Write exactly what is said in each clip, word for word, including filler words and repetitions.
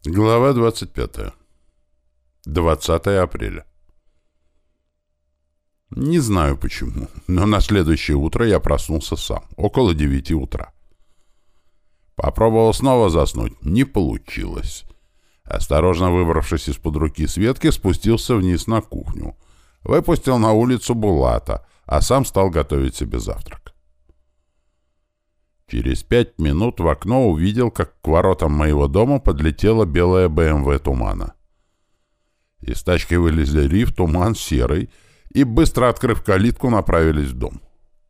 Глава двадцать пятая. двадцатое апреля. Не знаю почему, но на следующее утро я проснулся сам, около девяти утра. Попробовал снова заснуть, не получилось. Осторожно выбравшись из-под руки Светки, спустился вниз на кухню. Выпустил на улицу Булата, а сам стал готовить себе завтрак. Через пять минут в окно увидел, как к воротам моего дома подлетела белая бэ эм вэ Тумана. Из тачки вылезли Рив, Туман, Серый и, быстро открыв калитку, направились в дом.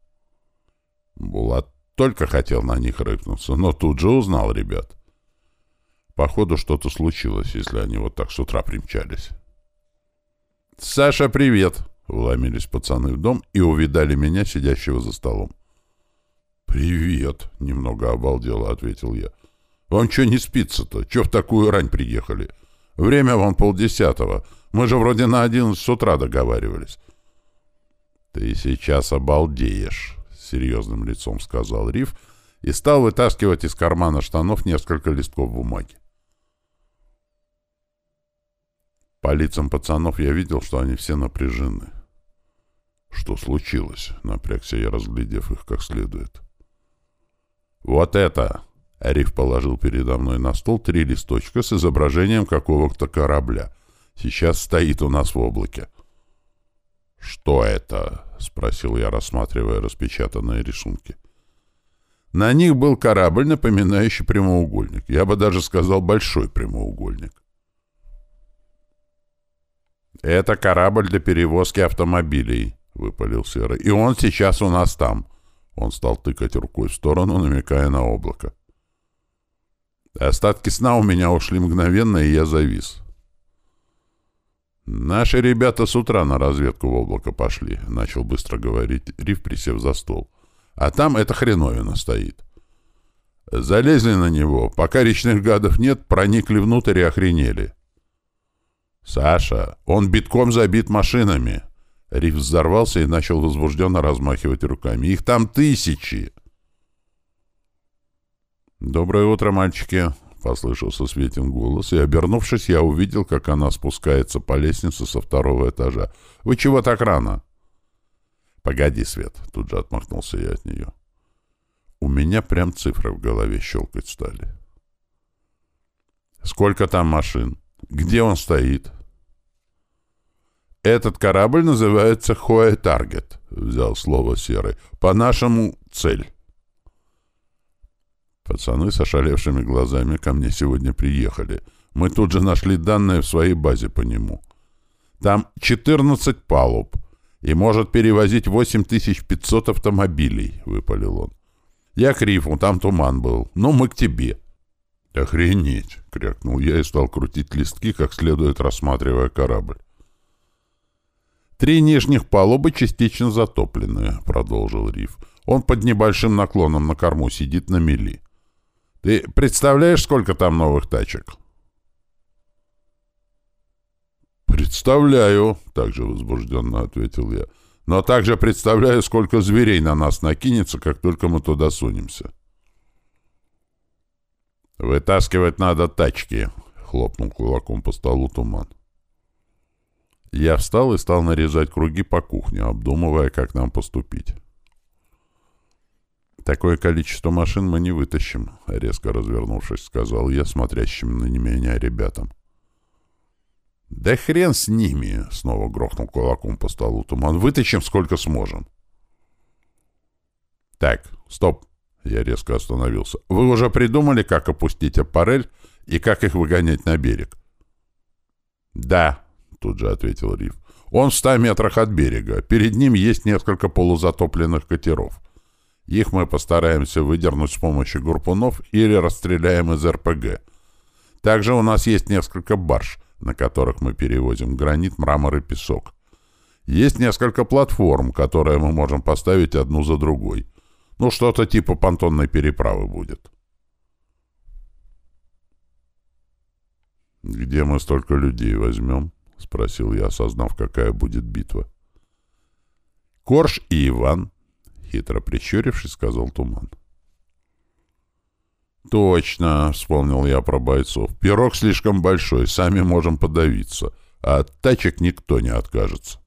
Булат только хотел на них рыкнуться, но тут же узнал ребят. Походу, что-то случилось, если они вот так с утра примчались. «Саша, привет!» — вломились пацаны в дом и увидали меня, сидящего за столом. «Привет!» — немного обалдело ответил я. «Вам что не спится-то? Че в такую рань приехали? Время вон полдесятого. Мы же вроде на одиннадцать с утра договаривались». «Ты сейчас обалдеешь!» — с серьезным лицом сказал Рив и стал вытаскивать из кармана штанов несколько листков бумаги. По лицам пацанов я видел, что они все напряжены. «Что случилось?» — напрягся я, разглядев их как следует. «Вот это!» — Рив положил передо мной на стол три листочка с изображением какого-то корабля. Сейчас стоит у нас в облаке. «Что это?» — спросил я, рассматривая распечатанные рисунки. На них был корабль, напоминающий прямоугольник. Я бы даже сказал большой прямоугольник. «Это корабль для перевозки автомобилей», — выпалил Серый. «И он сейчас у нас там». Он стал тыкать рукой в сторону, намекая на облако. Остатки сна у меня ушли мгновенно, и я завис. «Наши ребята с утра на разведку в облако пошли», — начал быстро говорить Рив, присев за стол. «А там эта хреновина стоит. Залезли на него, пока речных гадов нет, проникли внутрь и охренели. Саша, он битком забит машинами». Рив взорвался и начал возбужденно размахивать руками. «Их там тысячи!» «Доброе утро, мальчики!» — послышался Светин голос, и, обернувшись, я увидел, как она спускается по лестнице со второго этажа. «Вы чего так рано?» «Погоди, Свет!» — тут же отмахнулся я от нее. У меня прям цифры в голове щелкать стали. «Сколько там машин? Где он стоит?» «Этот корабль называется Хоэ Таргет», — взял слово Серый. «По-нашему, цель». Пацаны с ошалевшими глазами ко мне сегодня приехали. Мы тут же нашли данные в своей базе по нему. Там четырнадцать палуб и может перевозить восемь тысяч пятьсот автомобилей, — выпалил он. «Я к Рифу, там Туман был. Ну, мы к тебе». «Охренеть!» — крякнул я и стал крутить листки, как следует рассматривая корабль. «Три нижних палубы частично затоплены», — продолжил Рив. «Он под небольшим наклоном на корму сидит на мели. Ты представляешь, сколько там новых тачек?» «Представляю», — также возбужденно ответил я. «Но также представляю, сколько зверей на нас накинется, как только мы туда сунемся». «Вытаскивать надо тачки», — хлопнул кулаком по столу Туман. Я встал и стал нарезать круги по кухне, обдумывая, как нам поступить. «Такое количество машин мы не вытащим», — резко развернувшись, сказал я смотрящим на меня ребятам. «Да хрен с ними!» — снова грохнул кулаком по столу Туман. «Вытащим сколько сможем». «Так, стоп!» — я резко остановился. «Вы уже придумали, как опустить аппарель и как их выгонять на берег?» «Да», — тут же ответил Рив. «Он в ста метрах от берега. Перед ним есть несколько полузатопленных катеров. Их мы постараемся выдернуть с помощью гарпунов или расстреляем из эр пэ гэ. Также у нас есть несколько барж, на которых мы перевозим гранит, мрамор и песок. Есть несколько платформ, которые мы можем поставить одну за другой. Ну, что-то типа понтонной переправы будет». «Где мы столько людей возьмем?» — спросил я, осознав, какая будет битва. «Корж и Иван», — хитро прищурившись, сказал Туман. «Точно», — вспомнил я про бойцов. «Пирог слишком большой, сами можем подавиться, а от тачек никто не откажется».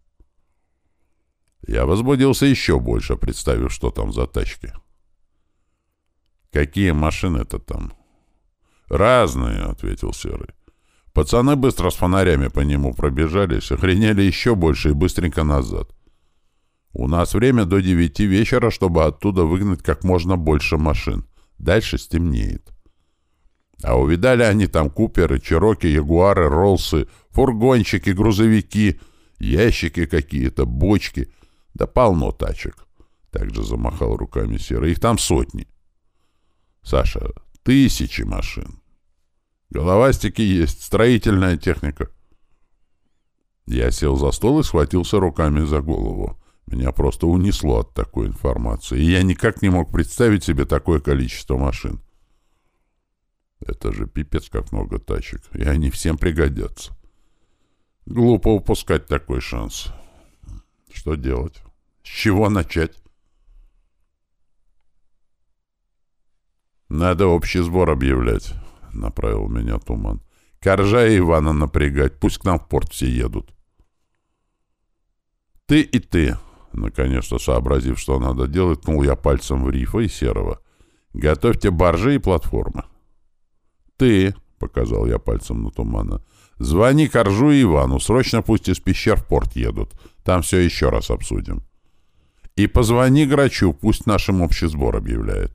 Я возбудился еще больше, представив, что там за тачки. «Какие машины-то там?» «Разные», — ответил Серый. Пацаны быстро с фонарями по нему пробежались, охренели еще больше и быстренько назад. У нас время до девяти вечера, чтобы оттуда выгнать как можно больше машин. Дальше стемнеет. А увидали они там куперы, чероки, ягуары, роллсы, фургончики, грузовики, ящики какие-то, бочки. Да полно тачек. Также замахал руками Серый. Их там сотни. Саша, тысячи машин. Головастики есть, строительная техника. Я сел за стол и схватился руками за голову. Меня просто унесло от такой информации, и я никак не мог представить себе такое количество машин. Это же пипец как много тачек, и они всем пригодятся. Глупо упускать такой шанс. Что делать? С чего начать? Надо общий сбор объявлять. — направил меня Туман. — Коржа и Ивана напрягать, пусть к нам в порт все едут. — Ты и ты, — наконец-то сообразив, что надо делать, ткнул я пальцем в Рифа и Серого. — Готовьте баржи и платформы. — Ты, — показал я пальцем на Тумана, — звони Коржу и Ивану, срочно пусть из пещер в порт едут. Там все еще раз обсудим. И позвони Грачу, пусть нашим общий сбор объявляет.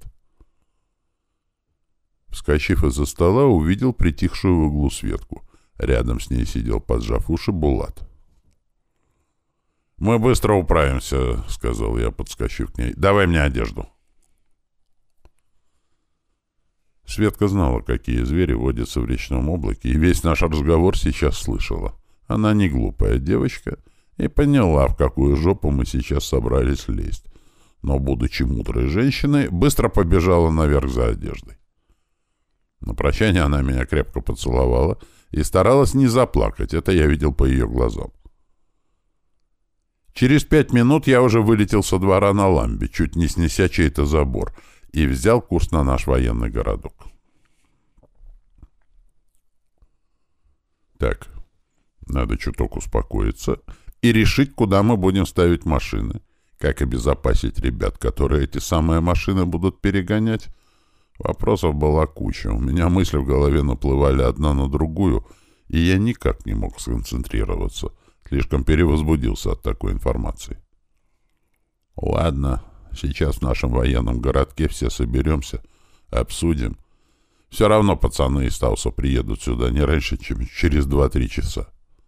Вскочив из-за стола, увидел притихшую в углу Светку. Рядом с ней сидел, поджав уши, Булат. «Мы быстро управимся», — сказал я, подскочив к ней. «Давай мне одежду». Светка знала, какие звери водятся в речном облаке, и весь наш разговор сейчас слышала. Она не глупая девочка и поняла, в какую жопу мы сейчас собрались лезть. Но, будучи мудрой женщиной, быстро побежала наверх за одеждой. На прощание она меня крепко поцеловала и старалась не заплакать, это я видел по ее глазам. Через пять минут я уже вылетел со двора на ламбе, чуть не снеся чей-то забор, и взял курс на наш военный городок. Так, надо чуток успокоиться и решить, куда мы будем ставить машины, как обезопасить ребят, которые эти самые машины будут перегонять. Вопросов была куча. У меня мысли в голове наплывали одна на другую, и я никак не мог сконцентрироваться. Слишком перевозбудился от такой информации. Ладно, сейчас в нашем военном городке все соберемся, обсудим. Все равно пацаны из Тауса приедут сюда не раньше, чем через два-три часа.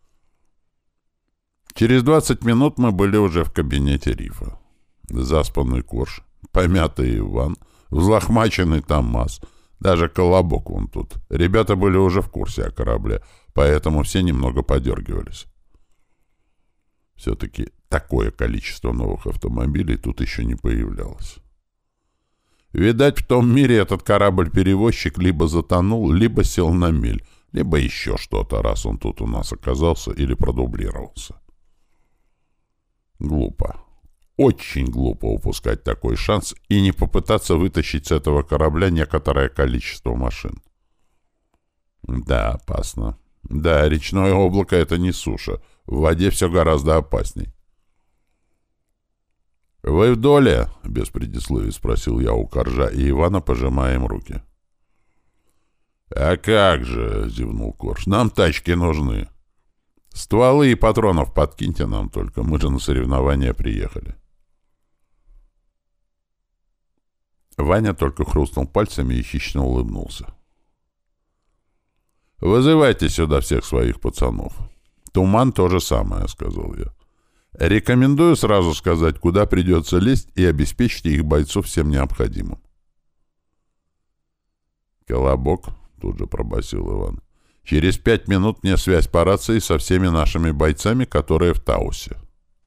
Через двадцать минут мы были уже в кабинете Рифа. Заспанный Корж, помятый Иван, взлохмаченный Томас, даже Колобок вон тут. Ребята были уже в курсе о корабле, поэтому все немного подергивались. Все-таки такое количество новых автомобилей тут еще не появлялось. Видать, в том мире этот корабль-перевозчик либо затонул, либо сел на мель, либо еще что-то, раз он тут у нас оказался или продублировался. Глупо. Очень глупо упускать такой шанс и не попытаться вытащить с этого корабля некоторое количество машин. Да, опасно. Да, речное облако — это не суша. В воде все гораздо опасней. «Вы в доле?» — без предисловий спросил я у Коржа и Ивана, пожимая им руки. «А как же?» — зевнул Корж. «Нам тачки нужны. Стволы и патронов подкиньте нам только. Мы же на соревнования приехали». Ваня только хрустнул пальцами и хищно улыбнулся. «Вызывайте сюда всех своих пацанов. Туман то же самое», — сказал я. «Рекомендую сразу сказать, куда придется лезть, и обеспечьте их бойцов всем необходимым». «Колобок», — тут же пробасил Иван, — «через пять минут мне связь по рации со всеми нашими бойцами, которые в Таусе».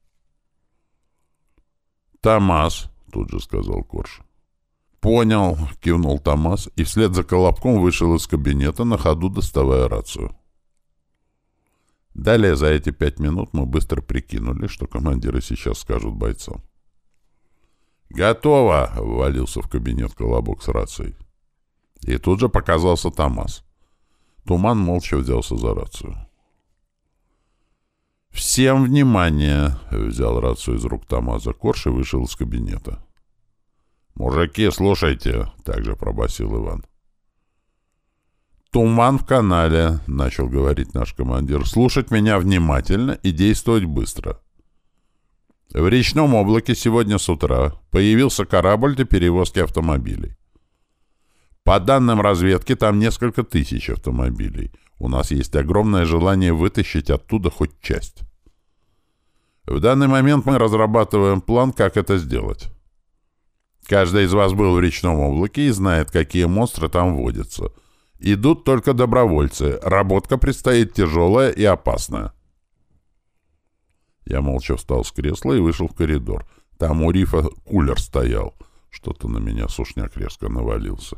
«Томас», — тут же сказал Корж. «Понял», — кивнул Томас, и вслед за Колобком вышел из кабинета, на ходу доставая рацию. Далее за эти пять минут мы быстро прикинули, что командиры сейчас скажут бойцам. «Готово!» — ввалился в кабинет Колобок с рацией. И тут же показался ТамАЗ. Туман молча взялся за рацию. «Всем внимание!» — взял рацию из рук ТамАЗа Корж и вышел из кабинета. «Мужики, слушайте!» — также пробасил Иван. «Туман в канале», — начал говорить наш командир. «Слушать меня внимательно и действовать быстро. В речном облаке сегодня с утра появился корабль для перевозки автомобилей. По данным разведки, там несколько тысяч автомобилей. У нас есть огромное желание вытащить оттуда хоть часть. В данный момент мы разрабатываем план, как это сделать. Каждый из вас был в речном облаке и знает, какие монстры там водятся. Идут только добровольцы. Работка предстоит тяжелая и опасная». Я молча встал с кресла и вышел в коридор. Там у рифа кулер стоял. Что-то на меня сушняк резко навалился.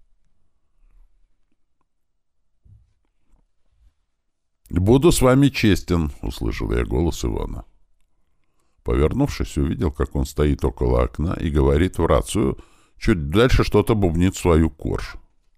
«Буду с вами честен», — услышал я голос Ивана. Повернувшись, увидел, как он стоит около окна и говорит в рацию, чуть дальше что-то бубнит свою Корж.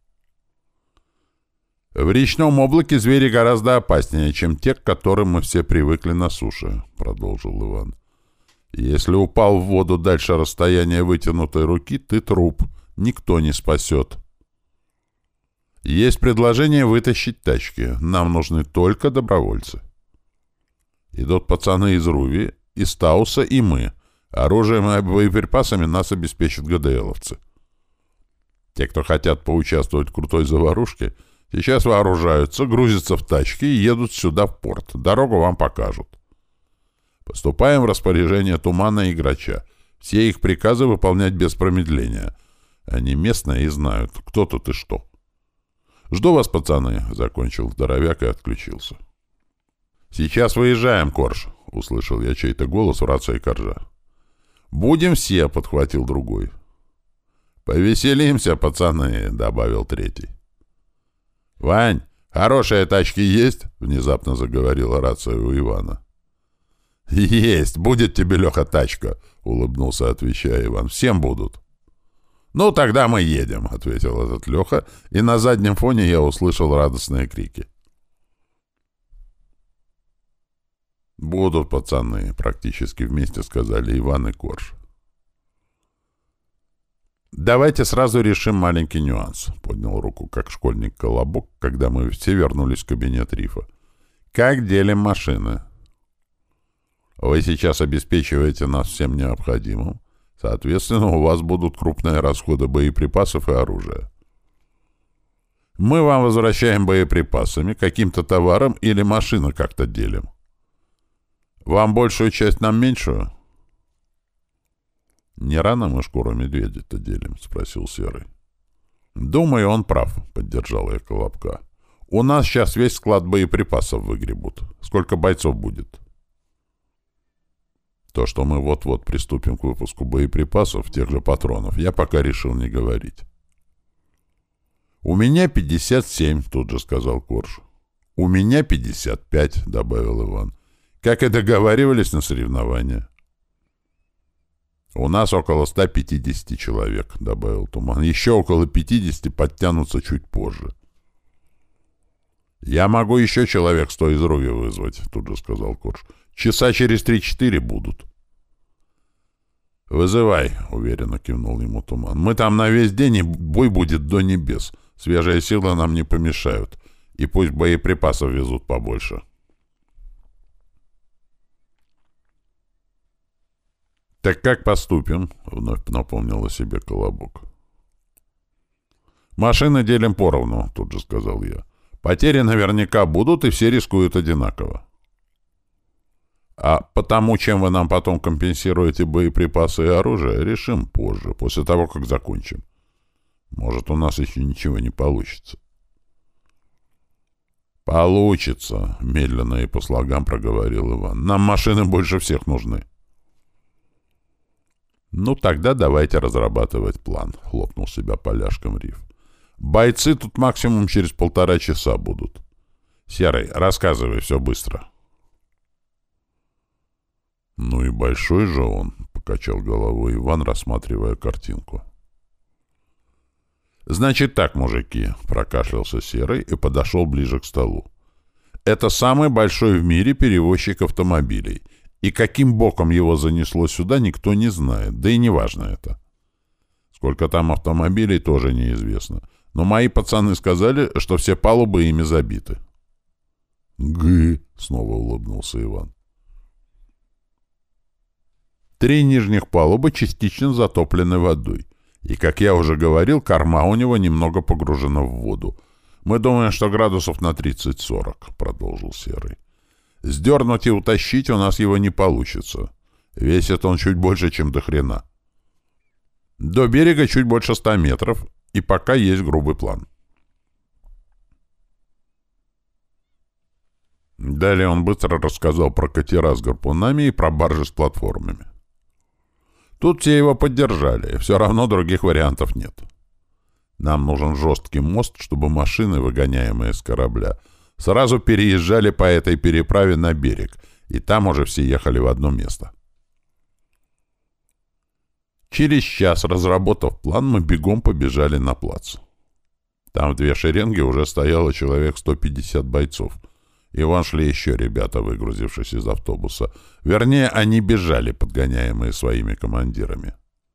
«В речном облаке звери гораздо опаснее, чем те, к которым мы все привыкли на суше», — продолжил Иван. «Если упал в воду дальше расстояния вытянутой руки, ты труп. Никто не спасет. Есть предложение вытащить тачки. Нам нужны только добровольцы. Идут пацаны из Руви, из Тауса и мы. Оружием и боеприпасами нас обеспечат ГДЛовцы. Те, кто хотят поучаствовать в крутой заварушке, сейчас вооружаются, грузятся в тачки и едут сюда в порт. Дорогу вам покажут. Поступаем в распоряжение Тумана и Грача. Все их приказы выполнять без промедления. Они местные и знают, кто тут и что. Жду вас, пацаны», — закончил здоровяк и отключился. «Сейчас выезжаем, Корж», — услышал я чей-то голос в рации Коржа. «Будем все», — подхватил другой. «Повеселимся, пацаны», — добавил третий. «Вань, хорошие тачки есть?» — внезапно заговорила рация у Ивана. «Есть! Будет тебе, Леха, тачка!» — улыбнулся, отвечая Иван. «Всем будут!» «Ну, тогда мы едем!» — ответил этот Леха, и на заднем фоне я услышал радостные крики. «Будут, пацаны!» — практически вместе сказали Иван и Корж. «Давайте сразу решим маленький нюанс», — поднял руку как школьник Колобок, когда мы все вернулись в кабинет рифа. «Как делим машины? Вы сейчас обеспечиваете нас всем необходимым. Соответственно, у вас будут крупные расходы боеприпасов и оружия. Мы вам возвращаем боеприпасами, каким-то товаром или машины как-то делим. Вам большую часть, нам меньшую?» «Не рано мы шкуру медведя-то делим?» — спросил Серый. «Думаю, он прав», — поддержал я Колобка. «У нас сейчас весь склад боеприпасов выгребут. Сколько бойцов будет?» То, что мы вот-вот приступим к выпуску боеприпасов, тех же патронов, я пока решил не говорить. «У меня пятьдесят семь», — тут же сказал Корж. «У меня пятьдесят пять», — добавил Иван. «Как и договаривались на соревнования». «У нас около ста пятидесяти человек», — добавил Туман. «Еще около пятидесяти подтянутся чуть позже». «Я могу еще человек сто из Руви вызвать», — тут же сказал Корж. «Часа через три-четыре будут». «Вызывай», — уверенно кивнул ему Туман. «Мы там на весь день, и бой будет до небес. Свежие силы нам не помешают. И пусть боеприпасов везут побольше». «Так как поступим?» — вновь напомнил о себе Колобок. «Машины делим поровну», — тут же сказал я. «Потери наверняка будут, и все рискуют одинаково. А потому, чем вы нам потом компенсируете боеприпасы и оружие, решим позже, после того, как закончим. Может, у нас еще ничего не получится». «Получится», — медленно и по слогам проговорил Иван. «Нам машины больше всех нужны». «Ну, тогда давайте разрабатывать план», — хлопнул себя поляшком риф. «Бойцы тут максимум через полтора часа будут. Серый, рассказывай все быстро». «Ну и большой же он», — покачал головой Иван, рассматривая картинку. «Значит так, мужики», — прокашлялся Серый и подошел ближе к столу. «Это самый большой в мире перевозчик автомобилей, и каким боком его занесло сюда, никто не знает, да и не важно это. Сколько там автомобилей, тоже неизвестно, но мои пацаны сказали, что все палубы ими забиты». «Гы», — снова улыбнулся Иван. Три нижних палубы частично затоплены водой. И, как я уже говорил, корма у него немного погружена в воду. Мы думаем, что градусов на тридцать-сорок, — продолжил Серый. Сдернуть и утащить у нас его не получится. Весит он чуть больше, чем до хрена. До берега чуть больше ста метров, и пока есть грубый план. Далее он быстро рассказал про катера с гарпунами и про баржи с платформами. Тут все его поддержали, все равно других вариантов нет. Нам нужен жесткий мост, чтобы машины, выгоняемые с корабля, сразу переезжали по этой переправе на берег, и там уже все ехали в одно место. Через час, разработав план, мы бегом побежали на плац. Там в две шеренги уже стояло человек сто пятьдесят бойцов. И вон шли еще ребята, выгрузившись из автобуса. Вернее, они бежали, подгоняемые своими командирами.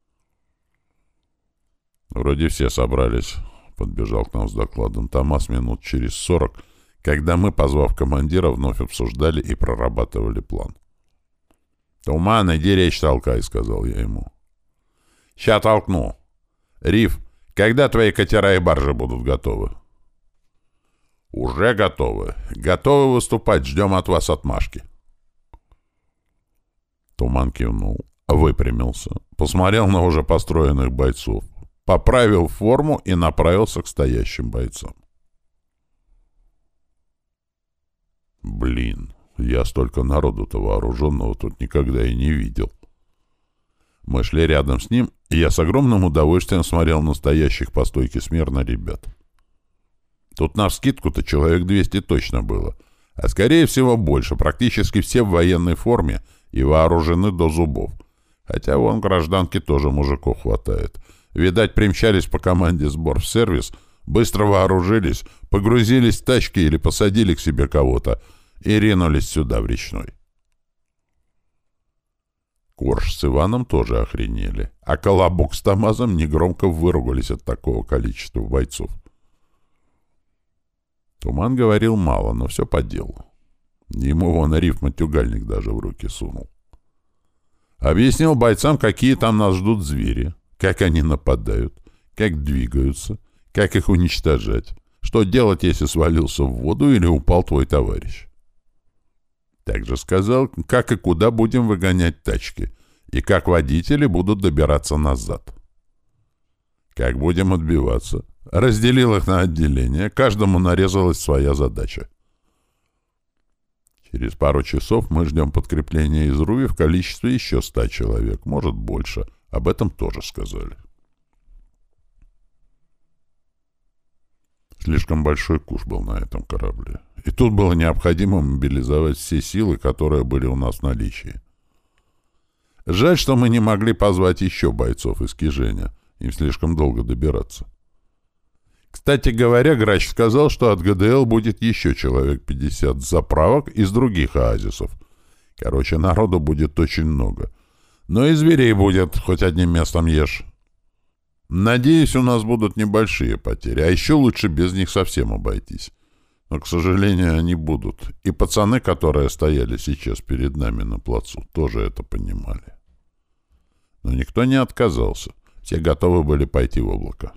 «Вроде все собрались», — подбежал к нам с докладом Томас минут через сорок, когда мы, позвав командира, вновь обсуждали и прорабатывали план. «Туман, иди речь толкай», — сказал я ему. «Ща толкну. Риф, когда твои катера и баржи будут готовы?» «Уже готовы. Готовы выступать. Ждем от вас отмашки». Туман кивнул, выпрямился, посмотрел на уже построенных бойцов, поправил форму и направился к стоящим бойцам. Блин, я столько народу-то вооруженного тут никогда и не видел. Мы шли рядом с ним, и я с огромным удовольствием смотрел на стоящих по стойке смирно ребят. Тут навскидку-то человек двести точно было, а скорее всего больше, практически все в военной форме и вооружены до зубов. Хотя вон гражданки тоже мужиков хватает. Видать, примчались по команде сбор в сервис, быстро вооружились, погрузились в тачки или посадили к себе кого-то и ринулись сюда, в речной. Корж с Иваном тоже охренели, а Колобок с Томазом негромко выругались от такого количества бойцов. Туман говорил мало, но все по делу. Ему вон риф-матюгальник даже в руки сунул. Объяснил бойцам, какие там нас ждут звери, как они нападают, как двигаются, как их уничтожать, что делать, если свалился в воду или упал твой товарищ. Также сказал, как и куда будем выгонять тачки, и как водители будут добираться назад. Как будем отбиваться. Разделил их на отделения, каждому нарезалась своя задача. Через пару часов мы ждем подкрепления из Руи в количестве еще ста человек, может больше. Об этом тоже сказали. Слишком большой куш был на этом корабле. И тут было необходимо мобилизовать все силы, которые были у нас в наличии. Жаль, что мы не могли позвать еще бойцов из Киженя. Им слишком долго добираться. Кстати говоря, Грач сказал, что от ГДЛ будет еще человек пятьдесят заправок из других оазисов. Короче, народу будет очень много. Но и зверей будет, хоть одним местом ешь. Надеюсь, у нас будут небольшие потери, а еще лучше без них совсем обойтись. Но, к сожалению, они будут. И пацаны, которые стояли сейчас перед нами на плацу, тоже это понимали. Но никто не отказался. Все готовы были пойти в облако.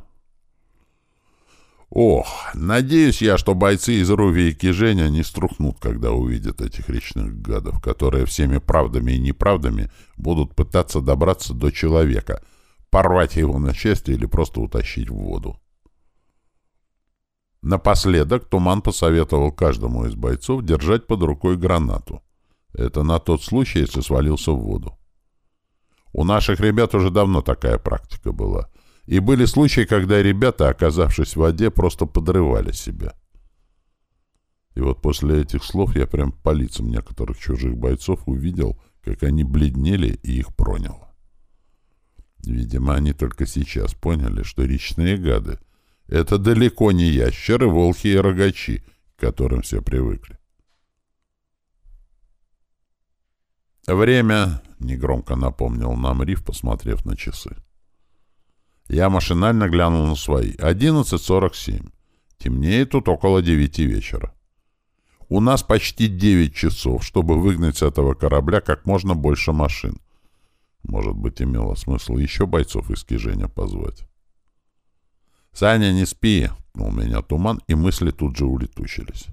Ох, надеюсь я, что бойцы из Руви и Киженя не струхнут, когда увидят этих речных гадов, которые всеми правдами и неправдами будут пытаться добраться до человека, порвать его на части или просто утащить в воду. Напоследок Туман посоветовал каждому из бойцов держать под рукой гранату. Это на тот случай, если свалился в воду. У наших ребят уже давно такая практика была. И были случаи, когда ребята, оказавшись в воде, просто подрывали себя. И вот после этих слов я прям по лицам некоторых чужих бойцов увидел, как они бледнели, и их проняло. Видимо, они только сейчас поняли, что речные гады Это далеко не ящеры, волки и рогачи, к которым все привыкли. «Время», — негромко напомнил нам Риф, посмотрев на часы. Я машинально глянул на свои. одиннадцать сорок семь. Темнеет тут около девяти вечера. У нас почти девять часов, чтобы выгнать с этого корабля как можно больше машин. Может быть, имело смысл еще бойцов из Киженя позвать. «Саня, не спи!» — пнул меня Туман, и мысли тут же улетучились.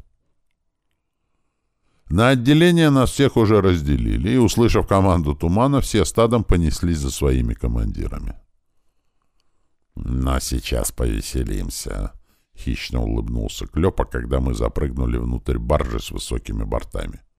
На отделение нас всех уже разделили, и, услышав команду Тумана, все стадом понеслись за своими командирами. «Но сейчас повеселимся», — хищно улыбнулся Клёпа, когда мы запрыгнули внутрь баржи с высокими бортами.